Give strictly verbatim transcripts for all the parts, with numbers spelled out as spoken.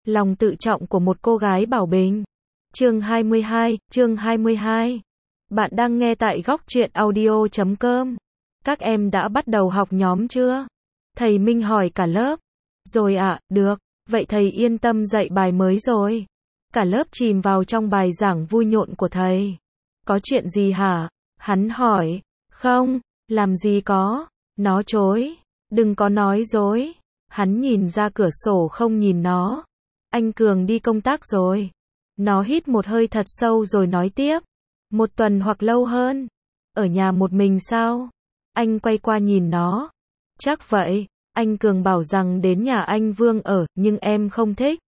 Lòng tự trọng của một cô gái bảo bình. Chương hai mươi hai, chương hai mươi hai. Bạn đang nghe tại góc truyện audio chấm com. Các em đã bắt đầu học nhóm chưa? Thầy Minh hỏi cả lớp. Rồi ạ, à, được, vậy thầy yên tâm dạy bài mới rồi. Cả lớp chìm vào trong bài giảng vui nhộn của thầy. Có chuyện gì hả? Hắn hỏi. Không, làm gì có. Nó chối. Đừng có nói dối. Hắn nhìn ra cửa sổ không nhìn nó. Anh Cường đi công tác rồi. Nó hít một hơi thật sâu rồi nói tiếp. Một tuần hoặc lâu hơn. Ở nhà một mình sao? Anh quay qua nhìn nó. Chắc vậy. Anh Cường bảo rằng đến nhà anh Vương ở, nhưng em không thích.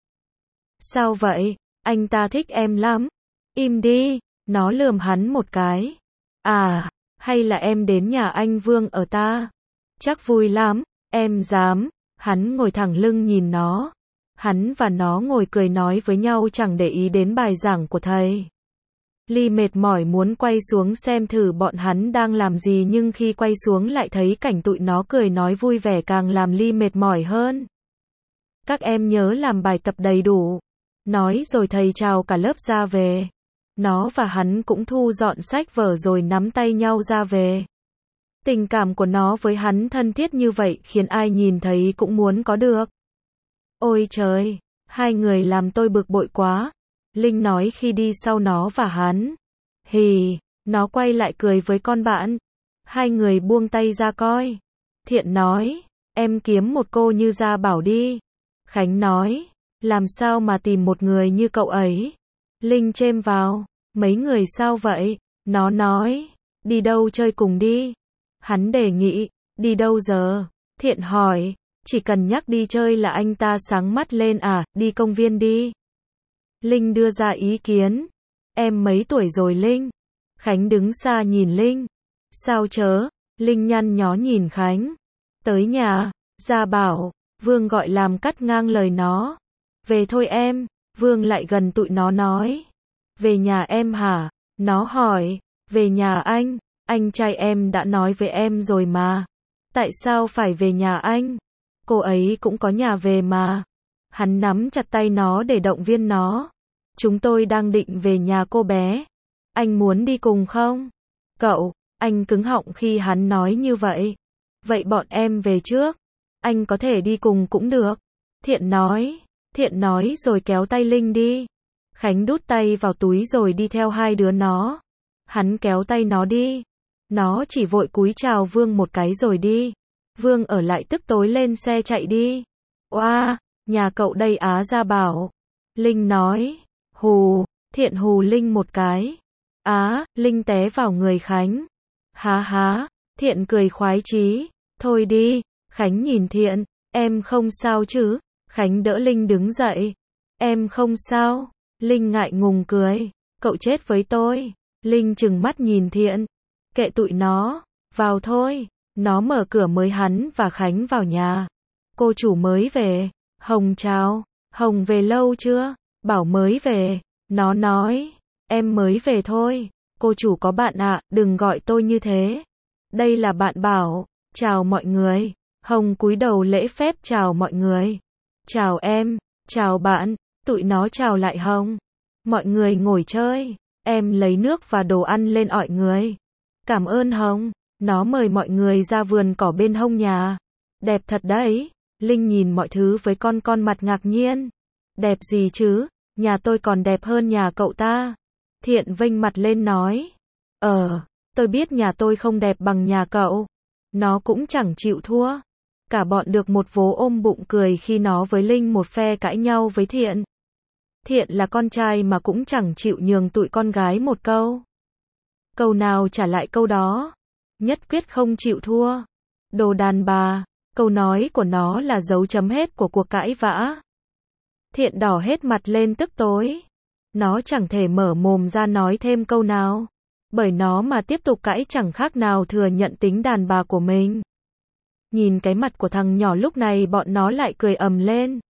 Sao vậy? Anh ta thích em lắm. Im đi. Nó lườm hắn một cái. À, hay là em đến nhà anh Vương ở ta? Chắc vui lắm. Em dám. Hắn ngồi thẳng lưng nhìn nó. Hắn và nó ngồi cười nói với nhau chẳng để ý đến bài giảng của thầy. Ly mệt mỏi muốn quay xuống xem thử bọn hắn đang làm gì, nhưng khi quay xuống lại thấy cảnh tụi nó cười nói vui vẻ càng làm Ly mệt mỏi hơn. Các em nhớ làm bài tập đầy đủ. Nói rồi thầy chào cả lớp ra về. Nó và hắn cũng thu dọn sách vở rồi nắm tay nhau ra về. Tình cảm của nó với hắn thân thiết như vậy khiến ai nhìn thấy cũng muốn có được. Ôi trời, hai người làm tôi bực bội quá. Linh nói khi đi sau nó và hắn. Hì, nó quay lại cười với con bạn. Hai người buông tay ra coi. Thiện nói, em kiếm một cô như Gia Bảo đi. Khánh nói, làm sao mà tìm một người như cậu ấy. Linh chêm vào, mấy người sao vậy? Nó nói, đi đâu chơi cùng đi. Hắn đề nghị, đi đâu giờ? Thiện hỏi, chỉ cần nhắc đi chơi là anh ta sáng mắt lên à, đi công viên đi. Linh đưa ra ý kiến. Em mấy tuổi rồi Linh? Khánh đứng xa nhìn Linh. Sao chớ? Linh nhăn nhó nhìn Khánh. Tới nhà, Gia Bảo. Vương gọi làm cắt ngang lời nó. Về thôi em. Vương lại gần tụi nó nói. Về nhà em hả? Nó hỏi. Về nhà anh. Anh trai em đã nói với em rồi mà. Tại sao phải về nhà anh? Cô ấy cũng có nhà về mà. Hắn nắm chặt tay nó để động viên nó. Chúng tôi đang định về nhà cô bé. Anh muốn đi cùng không? Cậu, anh cứng họng khi hắn nói như vậy. Vậy bọn em về trước. Anh có thể đi cùng cũng được. Thiện nói. Thiện nói rồi kéo tay Linh đi. Khánh đút tay vào túi rồi đi theo hai đứa nó. Hắn kéo tay nó đi. Nó chỉ vội cúi chào Vương một cái rồi đi. Vương ở lại tức tối lên xe chạy đi. Oa, nhà cậu đây á Gia Bảo. Linh nói. Hù, Thiện hù Linh một cái. Á, Linh té vào người Khánh. Há há, Thiện cười khoái chí. Thôi đi, Khánh nhìn Thiện. Em không sao chứ? Khánh đỡ Linh đứng dậy. Em không sao. Linh ngại ngùng cười. Cậu chết với tôi. Linh trừng mắt nhìn Thiện. Kệ tụi nó, vào thôi. Nó mở cửa mới hắn và Khánh vào nhà. Cô chủ mới về. Hồng chào. Hồng về lâu chưa? Bảo mới về. Nó nói. Em mới về thôi. Cô chủ có bạn ạ, à, đừng gọi tôi như thế. Đây là bạn Bảo. Chào mọi người. Hồng cúi đầu lễ phép chào mọi người. Chào em. Chào bạn. Tụi nó chào lại Hồng. Mọi người ngồi chơi. Em lấy nước và đồ ăn lên ọi người. Cảm ơn Hồng. Nó mời mọi người ra vườn cỏ bên hông nhà. Đẹp thật đấy. Linh nhìn mọi thứ với con con mặt ngạc nhiên. Đẹp gì chứ? Nhà tôi còn đẹp hơn nhà cậu ta. Thiện vênh mặt lên nói. Ờ, tôi biết nhà tôi không đẹp bằng nhà cậu. Nó cũng chẳng chịu thua. Cả bọn được một vố ôm bụng cười khi nó với Linh một phe cãi nhau với Thiện. Thiện là con trai mà cũng chẳng chịu nhường tụi con gái một câu. Câu nào trả lại câu đó. Nhất quyết không chịu thua. Đồ đàn bà. Câu nói của nó là dấu chấm hết của cuộc cãi vã. Thiện đỏ hết mặt lên tức tối. Nó chẳng thể mở mồm ra nói thêm câu nào. Bởi nó mà tiếp tục cãi chẳng khác nào thừa nhận tính đàn bà của mình. Nhìn cái mặt của thằng nhỏ lúc này bọn nó lại cười ầm lên.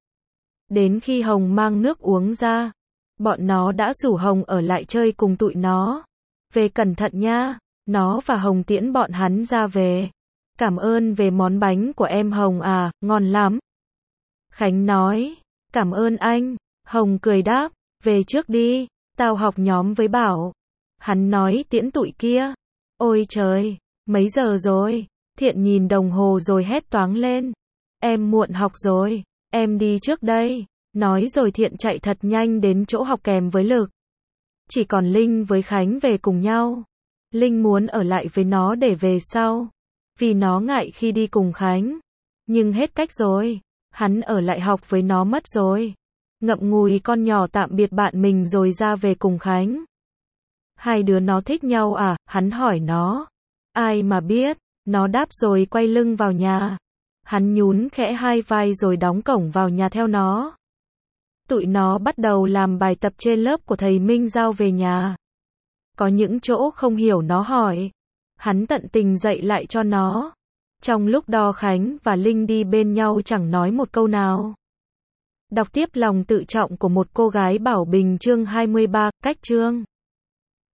Đến khi Hồng mang nước uống ra. Bọn nó đã rủ Hồng ở lại chơi cùng tụi nó. Về cẩn thận nha. Nó và Hồng tiễn bọn hắn ra về. Cảm ơn về món bánh của em Hồng à, ngon lắm. Khánh nói. Cảm ơn anh. Hồng cười đáp, về trước đi, tao học nhóm với Bảo. Hắn nói tiễn tụi kia. Ôi trời, mấy giờ rồi? Thiện nhìn đồng hồ rồi hét toáng lên. Em muộn học rồi, em đi trước đây. Nói rồi Thiện chạy thật nhanh đến chỗ học kèm với Lực. Chỉ còn Linh với Khánh về cùng nhau. Linh muốn ở lại với nó để về sau, vì nó ngại khi đi cùng Khánh. Nhưng hết cách rồi, hắn ở lại học với nó mất rồi. Ngậm ngùi con nhỏ tạm biệt bạn mình rồi ra về cùng Khánh. Hai đứa nó thích nhau à? Hắn hỏi nó. Ai mà biết, nó đáp rồi quay lưng vào nhà. Hắn nhún khẽ hai vai rồi đóng cổng vào nhà theo nó. Tụi nó bắt đầu làm bài tập trên lớp của thầy Minh giao về nhà. Có những chỗ không hiểu nó hỏi. Hắn tận tình dạy lại cho nó. Trong lúc đó Khánh và Linh đi bên nhau chẳng nói một câu nào. Đọc tiếp lòng tự trọng của một cô gái Bảo Bình chương hai mươi ba, cách chương.